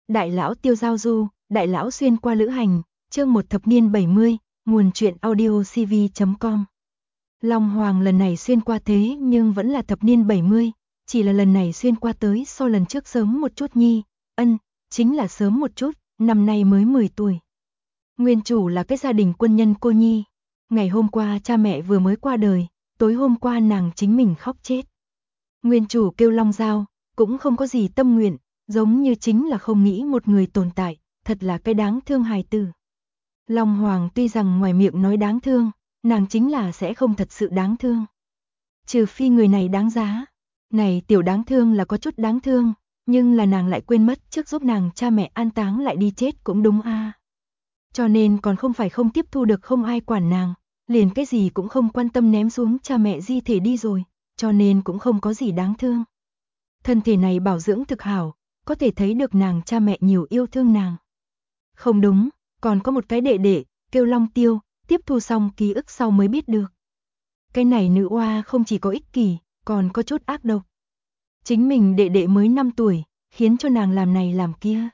Đại lão Tiêu giao du, đại lão xuyên qua lữ hành, chương 1 thập niên 70, nguồn truyện audio cv.com. Long Hoàng lần này xuyên qua thế nhưng vẫn là thập niên 70, chỉ là lần này xuyên qua tới so lần trước sớm một chút nhi, chính là sớm một chút, năm nay mới 10 tuổi. Nguyên chủ là cái gia đình quân nhân cô nhi, ngày hôm qua cha mẹ vừa mới qua đời, tối hôm qua nàng chính mình khóc chết. Nguyên chủ kêu Long Giao, cũng không có gì tâm nguyện, giống như chính là không nghĩ một người tồn tại, thật là cái đáng thương hài tử. Long Hoàng tuy rằng ngoài miệng nói đáng thương, nàng chính là sẽ không thật sự đáng thương. Trừ phi người này đáng giá. Này tiểu đáng thương là có chút đáng thương, nhưng là nàng lại quên mất trước giúp nàng cha mẹ an táng lại đi chết cũng đúng a. Cho nên còn không phải không tiếp thu được không ai quản nàng, liền cái gì cũng không quan tâm ném xuống cha mẹ di thể đi rồi, cho nên cũng không có gì đáng thương. Thân thể này bảo dưỡng thực hảo, có thể thấy được nàng cha mẹ nhiều yêu thương nàng. Không đúng, còn có một cái đệ đệ, kêu Long Tiêu, tiếp thu xong ký ức sau mới biết được. Cái này nữ oa không chỉ có ích kỷ, còn có chút ác độc. Chính mình đệ đệ mới 5 tuổi, khiến cho nàng làm này làm kia.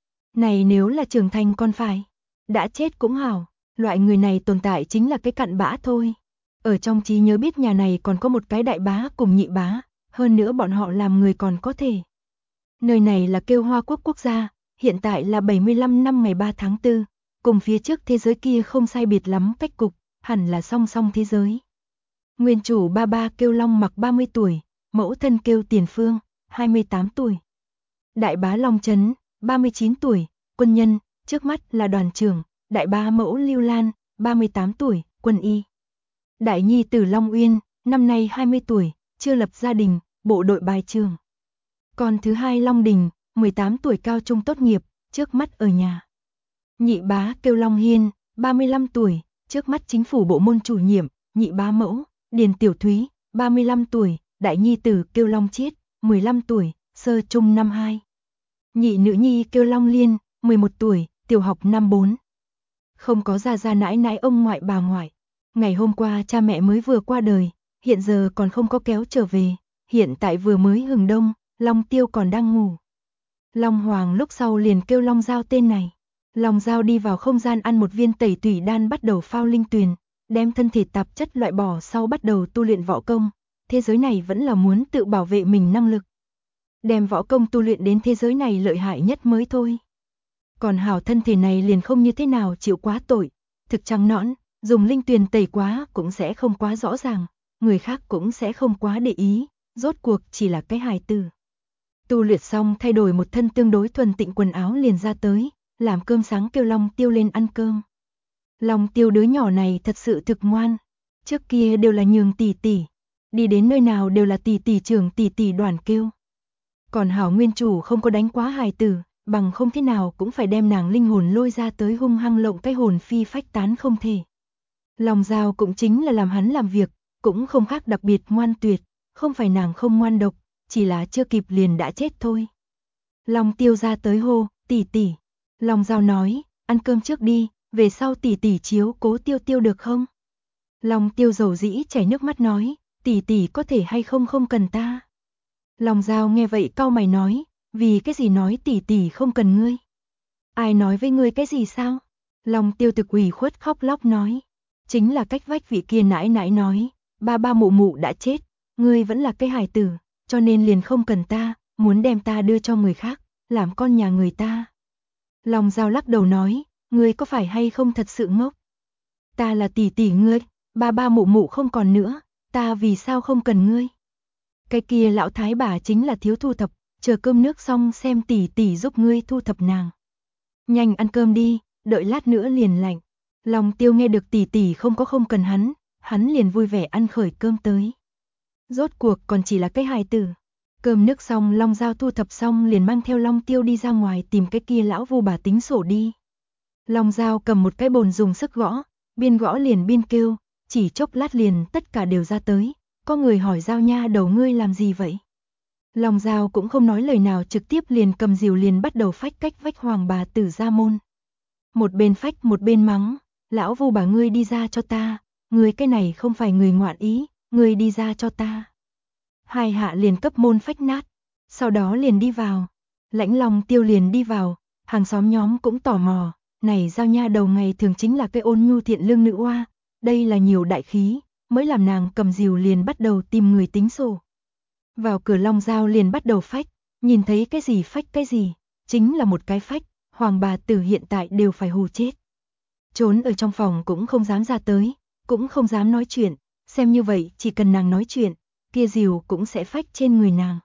Này nếu là trưởng thành con phải, đã chết cũng hảo, loại người này tồn tại chính là cái cặn bã thôi. Ở trong trí nhớ biết nhà này còn có một cái đại bá cùng nhị bá, hơn nữa bọn họ làm người còn có thể. Nơi này là kêu Hoa Quốc quốc gia, hiện tại là 75 năm ngày 3 tháng 4, cùng phía trước thế giới kia không sai biệt lắm cách cục, hẳn là song song thế giới. Nguyên chủ ba ba kêu Long Mặc 30 tuổi, mẫu thân kêu Tiền Phương, 28 tuổi. Đại bá Long Trấn, 39 tuổi, quân nhân, trước mắt là đoàn trưởng, đại bá mẫu Lưu Lan, 38 tuổi, quân y. Đại nhi tử Long Uyên, năm nay 20 tuổi, chưa lập gia đình, bộ đội bài trường. Còn thứ hai Long Đình, 18 tuổi cao trung tốt nghiệp, trước mắt ở nhà. Nhị bá kêu Long Hiên, 35 tuổi, trước mắt chính phủ bộ môn chủ nhiệm, nhị bá mẫu, Điền Tiểu Thúy, 35 tuổi, đại nhi tử kêu Long Chiết, 15 tuổi, sơ trung năm 2. Nhị nữ nhi kêu Long Liên, 11 tuổi, tiểu học năm 4. Không có gia gia nãi nãi ông ngoại bà ngoại. Ngày hôm qua cha mẹ mới vừa qua đời, hiện giờ còn không có kéo trở về, hiện tại vừa mới hừng đông, Long Tiêu còn đang ngủ. Long Hoàng lúc sau liền kêu Long Giao tên này. Long Giao đi vào không gian ăn một viên tẩy tủy đan bắt đầu phao linh tuyền, đem thân thể tạp chất loại bỏ sau bắt đầu tu luyện võ công. Thế giới này vẫn là muốn tự bảo vệ mình năng lực. Đem võ công tu luyện đến thế giới này lợi hại nhất mới thôi. Còn hảo thân thể này liền không như thế nào chịu quá tội, thực trắng nõn, dùng linh tuyền tẩy quá cũng sẽ không quá rõ ràng, người khác cũng sẽ không quá để ý, rốt cuộc chỉ là cái hài tử. Tu luyện xong thay đổi một thân tương đối thuần tịnh quần áo liền ra tới, làm cơm sáng kêu Long Tiêu lên ăn cơm. Long Tiêu đứa nhỏ này thật sự thực ngoan, trước kia đều là nhường tỷ tỷ, đi đến nơi nào đều là tỷ tỷ trưởng tỷ tỷ đoàn kêu. Còn hảo nguyên chủ không có đánh quá hài tử, bằng không thế nào cũng phải đem nàng linh hồn lôi ra tới hung hăng lộng cái hồn phi phách tán không thể. Long Giao cũng chính là làm hắn làm việc, cũng không khác đặc biệt ngoan tuyệt, không phải nàng không ngoan độc, chỉ là chưa kịp liền đã chết thôi. Long Tiêu ra tới hô, tỷ tỷ. Long Giao nói, ăn cơm trước đi, về sau tỷ tỷ chiếu cố Tiêu Tiêu được không? Long Tiêu dầu dĩ chảy nước mắt nói, tỷ tỷ có thể hay không không cần ta. Long Giao nghe vậy cau mày nói, vì cái gì nói tỷ tỷ không cần ngươi? Ai nói với ngươi cái gì sao? Long Tiêu thực ủy khuất khóc lóc nói, chính là cách vách vị kia nãi nãi nói, ba ba mụ mụ đã chết, ngươi vẫn là cái hài tử, cho nên liền không cần ta, muốn đem ta đưa cho người khác, làm con nhà người ta. Long Giao lắc đầu nói, ngươi có phải hay không thật sự ngốc? Ta là tỷ tỷ ngươi, ba ba mụ mụ không còn nữa, ta vì sao không cần ngươi? Cái kia lão thái bà chính là thiếu thu thập, chờ cơm nước xong xem tỷ tỷ giúp ngươi thu thập nàng. Nhanh ăn cơm đi, đợi lát nữa liền lạnh. Long Tiêu nghe được tỷ tỷ không cần hắn liền vui vẻ ăn khởi cơm tới. Rốt cuộc còn chỉ là cái hài tử. Cơm nước xong Long Giao thu thập xong liền mang theo Long Tiêu đi ra ngoài tìm cái kia lão vu bà tính sổ đi. Long Giao cầm một cái bồn dùng sức gõ, biên gõ liền biên kêu, chỉ chốc lát liền tất cả đều ra tới. Có người hỏi Giao nha đầu ngươi làm gì vậy? Long Giao cũng không nói lời nào trực tiếp liền cầm rìu liền bắt đầu phách cách vách hoàng bà tử ra môn. Một bên phách một bên mắng, lão vu bà ngươi đi ra cho ta, ngươi cái này không phải người ngoạn ý, ngươi đi ra cho ta. Hai hạ liền cấp môn phách nát, sau đó liền đi vào. Lãnh Long Tiêu liền đi vào, Hàng xóm nhóm cũng tò mò, này Giao nha đầu ngày thường chính là cái ôn nhu thiện lương nữ oa, đây là nhiều đại khí, mới làm nàng cầm rìu liền bắt đầu tìm người tính sổ. Vào cửa Long Giao liền bắt đầu phách, nhìn thấy cái gì phách cái gì, chính là một cái phách, Hoàng bà tử hiện tại đều phải hù chết. Trốn ở trong phòng cũng không dám ra tới, cũng không dám nói chuyện, xem như vậy chỉ cần nàng nói chuyện, kia rìu cũng sẽ phách trên người nàng.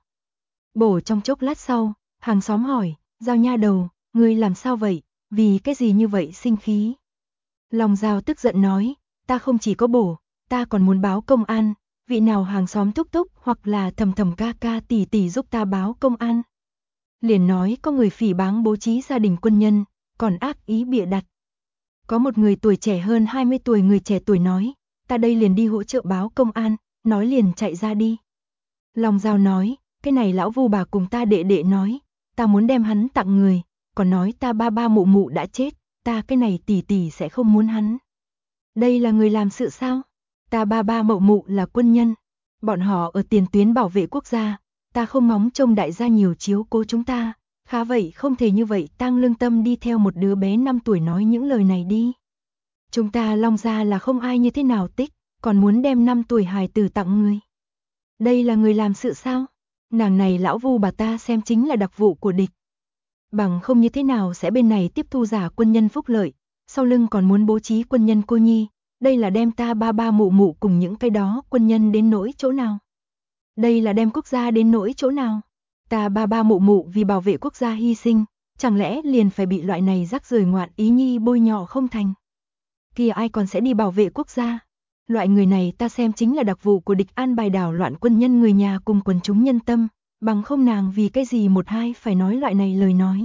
Bổ trong chốc lát sau, hàng xóm hỏi, Giao nha đầu, ngươi làm sao vậy, vì cái gì như vậy sinh khí. Long Giao tức giận nói, ta không chỉ có bổ, ta còn muốn báo công an, vị nào hàng xóm thúc thúc hoặc là thầm thầm ca ca tỷ tỷ giúp ta báo công an. Liền nói có người phỉ báng bố trí gia đình quân nhân, còn ác ý bịa đặt. Có một người tuổi trẻ hơn 20 tuổi người trẻ tuổi nói, ta đây liền đi hỗ trợ báo công an, nói liền chạy ra đi. Long Giao nói, cái này lão Vu bà cùng ta đệ đệ nói, ta muốn đem hắn tặng người, còn nói ta ba ba mụ mụ đã chết, ta cái này tỷ tỷ sẽ không muốn hắn. Đây là người làm sự sao? Ta ba ba mụ mụ là quân nhân, bọn họ ở tiền tuyến bảo vệ quốc gia, ta không mong trông đại gia nhiều chiếu cố chúng ta, khá vậy không thể như vậy tang lương tâm đi theo một đứa bé 5 tuổi nói những lời này đi. Chúng ta Long gia là không ai như thế nào tích, còn muốn đem 5 tuổi hài tử tặng người. Đây là người làm sự sao? Nàng này lão Vu bà ta xem chính là đặc vụ của địch. Bằng không như thế nào sẽ bên này tiếp thu giả quân nhân phúc lợi, sau lưng còn muốn bố trí quân nhân cô nhi, đây là đem ta ba ba mụ mụ cùng những cái đó quân nhân đến nỗi chỗ nào? Đây là đem quốc gia đến nỗi chỗ nào? Ta ba ba mụ mụ vì bảo vệ quốc gia hy sinh, chẳng lẽ liền phải bị loại này rắc rưởi ngoạn ý nhi bôi nhọ không thành? Kìa ai còn sẽ đi bảo vệ quốc gia? Loại người này ta xem chính là đặc vụ của địch an bài đảo loạn quân nhân người nhà cùng quần chúng nhân tâm, bằng không nàng vì cái gì một hai phải nói loại này lời nói.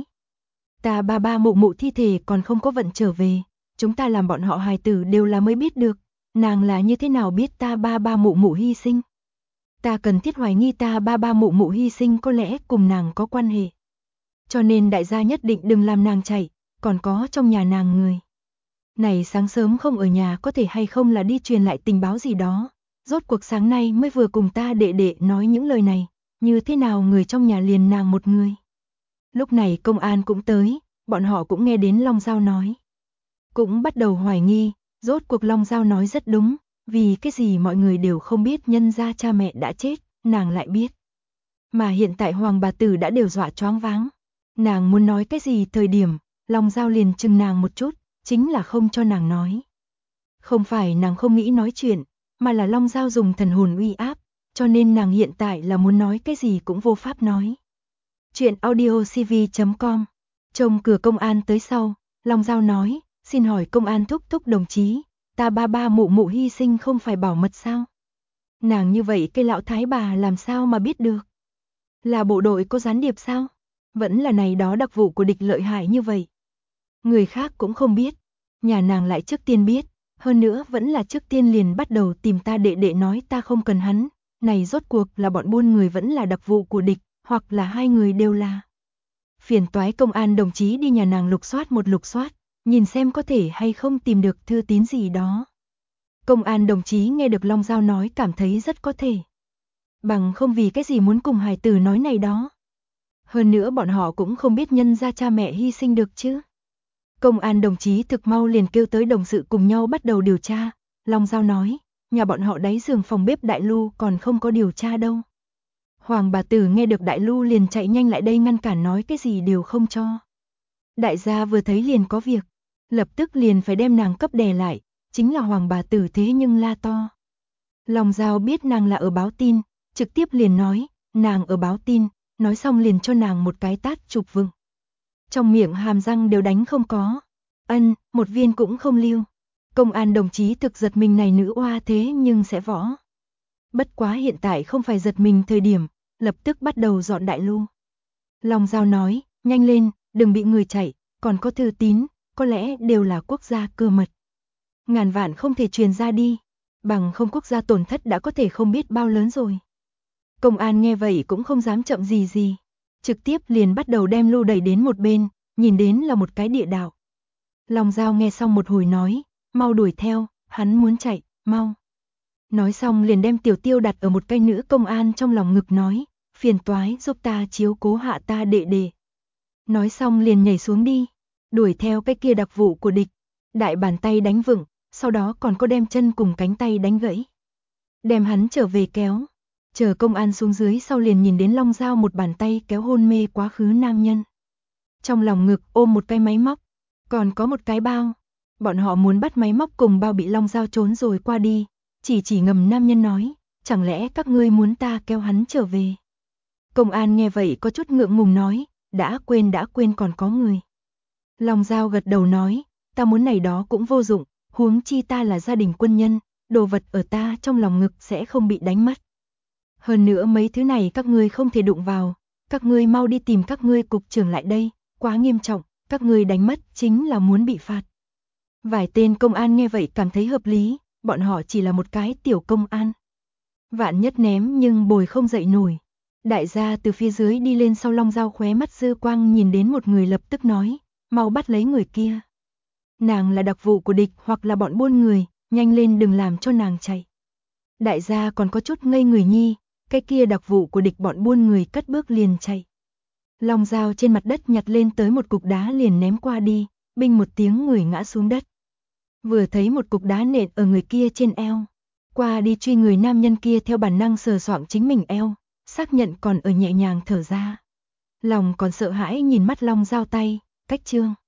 Ta ba ba mụ mụ thi thể còn không có vận trở về, chúng ta làm bọn họ hài tử đều là mới biết được, nàng là như thế nào biết ta ba ba mụ mụ hy sinh. Ta cần thiết hoài nghi ta ba ba mụ mụ hy sinh có lẽ cùng nàng có quan hệ. Cho nên đại gia nhất định đừng làm nàng chạy, còn có trong nhà nàng người. Này sáng sớm không ở nhà có thể hay không là đi truyền lại tình báo gì đó, rốt cuộc sáng nay mới vừa cùng ta đệ đệ nói những lời này, như thế nào người trong nhà liền nàng một người. Lúc này công an cũng tới, bọn họ cũng nghe đến Long Giao nói. Cũng bắt đầu hoài nghi, rốt cuộc Long Giao nói rất đúng, vì cái gì mọi người đều không biết nhân gia cha mẹ đã chết, nàng lại biết. Mà hiện tại Hoàng bà tử đã đều dọa choáng váng. Nàng muốn nói cái gì thời điểm, Long Giao liền chừng nàng một chút, chính là không cho nàng nói. Không phải nàng không nghĩ nói chuyện, mà là Long Giao dùng thần hồn uy áp, cho nên nàng hiện tại là muốn nói cái gì cũng vô pháp nói. Chuyện audiocv.com. Trông cửa công an tới sau, Long Giao nói, xin hỏi công an thúc thúc đồng chí, ta ba ba mụ mụ hy sinh không phải bảo mật sao? Nàng như vậy cái lão thái bà làm sao mà biết được? Là bộ đội có gián điệp sao? Vẫn là này đó đặc vụ của địch lợi hại như vậy. Người khác cũng không biết, nhà nàng lại trước tiên biết, hơn nữa vẫn là trước tiên liền bắt đầu tìm ta đệ đệ nói ta không cần hắn, này rốt cuộc là bọn buôn người vẫn là đặc vụ của địch, hoặc là hai người đều là. Phiền toái công an đồng chí đi nhà nàng lục soát, nhìn xem có thể hay không tìm được thư tín gì đó. Công an đồng chí nghe được Long Giao nói cảm thấy rất có thể. Bằng không vì cái gì muốn cùng hài tử nói này đó. Hơn nữa bọn họ cũng không biết nhân gia cha mẹ hy sinh được chứ. Công an đồng chí thực mau liền kêu tới đồng sự cùng nhau bắt đầu điều tra. Long Giao nói, nhà bọn họ đáy giường phòng bếp Đại Lưu còn không có điều tra đâu. Hoàng bà tử nghe được Đại Lưu liền chạy nhanh lại đây ngăn cản nói cái gì đều không cho. Đại gia vừa thấy liền có việc, lập tức liền phải đem nàng cấp đè lại, chính là Hoàng bà tử thế nhưng la to. Long Giao biết nàng là ở báo tin, trực tiếp liền nói, nàng ở báo tin, nói xong liền cho nàng một cái tát chụp vừng. Trong miệng hàm răng đều đánh không có, một viên cũng không lưu. Công an đồng chí thực giật mình này nữ oa thế nhưng sẽ võ. Bất quá hiện tại không phải giật mình thời điểm, lập tức bắt đầu dọn Đại Lưu. Long Giao nói, nhanh lên, đừng bị người chạy, còn có thư tín, có lẽ đều là quốc gia cơ mật. Ngàn vạn không thể truyền ra đi, bằng không quốc gia tổn thất đã có thể không biết bao lớn rồi. Công an nghe vậy cũng không dám chậm gì, trực tiếp liền bắt đầu đem Lưu đẩy đến một bên, nhìn đến là một cái địa đạo. Long Giao nghe xong một hồi nói, mau đuổi theo, hắn muốn chạy, mau. Nói xong liền đem Tiểu Tiêu đặt ở một cây nữ công an trong lòng ngực nói, phiền toái giúp ta chiếu cố hạ ta đệ đệ. Nói xong liền nhảy xuống đi, đuổi theo cái kia đặc vụ của địch. Đại bàn tay đánh vựng, sau đó còn có đem chân cùng cánh tay đánh gãy. Đem hắn trở về kéo. Chờ công an xuống dưới sau liền nhìn đến Long Dao một bàn tay kéo hôn mê quá khứ nam nhân. Trong lòng ngực ôm một cái máy móc, còn có một cái bao. Bọn họ muốn bắt máy móc cùng bao bị Long Dao trốn rồi qua đi. Chỉ ngầm nam nhân nói, chẳng lẽ các ngươi muốn ta kéo hắn trở về. Công an nghe vậy có chút ngượng ngùng nói, đã quên còn có người. Long Dao gật đầu nói, ta muốn này đó cũng vô dụng, huống chi ta là gia đình quân nhân, đồ vật ở ta trong lòng ngực sẽ không bị đánh mất. Hơn nữa mấy thứ này các ngươi không thể đụng vào, các ngươi mau đi tìm các ngươi cục trưởng lại đây, quá nghiêm trọng, các ngươi đánh mất chính là muốn bị phạt. Vài tên công an nghe vậy cảm thấy hợp lý, bọn họ chỉ là một cái tiểu công an. Vạn nhất ném nhưng bồi không dậy nổi. Đại gia từ phía dưới đi lên sau Long Dao khóe mắt dư quang nhìn đến một người lập tức nói, mau bắt lấy người kia. Nàng là đặc vụ của địch hoặc là bọn buôn người, nhanh lên đừng làm cho nàng chạy. Đại gia còn có chút ngây người nhi, cái kia đặc vụ của địch bọn buôn người cất bước liền chạy. Long Dao trên mặt đất nhặt lên tới một cục đá liền ném qua đi, binh một tiếng người ngã xuống đất. Vừa thấy một cục đá nện ở người kia trên eo, qua đi truy người nam nhân kia theo bản năng sờ soạng chính mình eo, xác nhận còn ở nhẹ nhàng thở ra. Lòng còn sợ hãi nhìn mắt Long Dao tay, cách chương.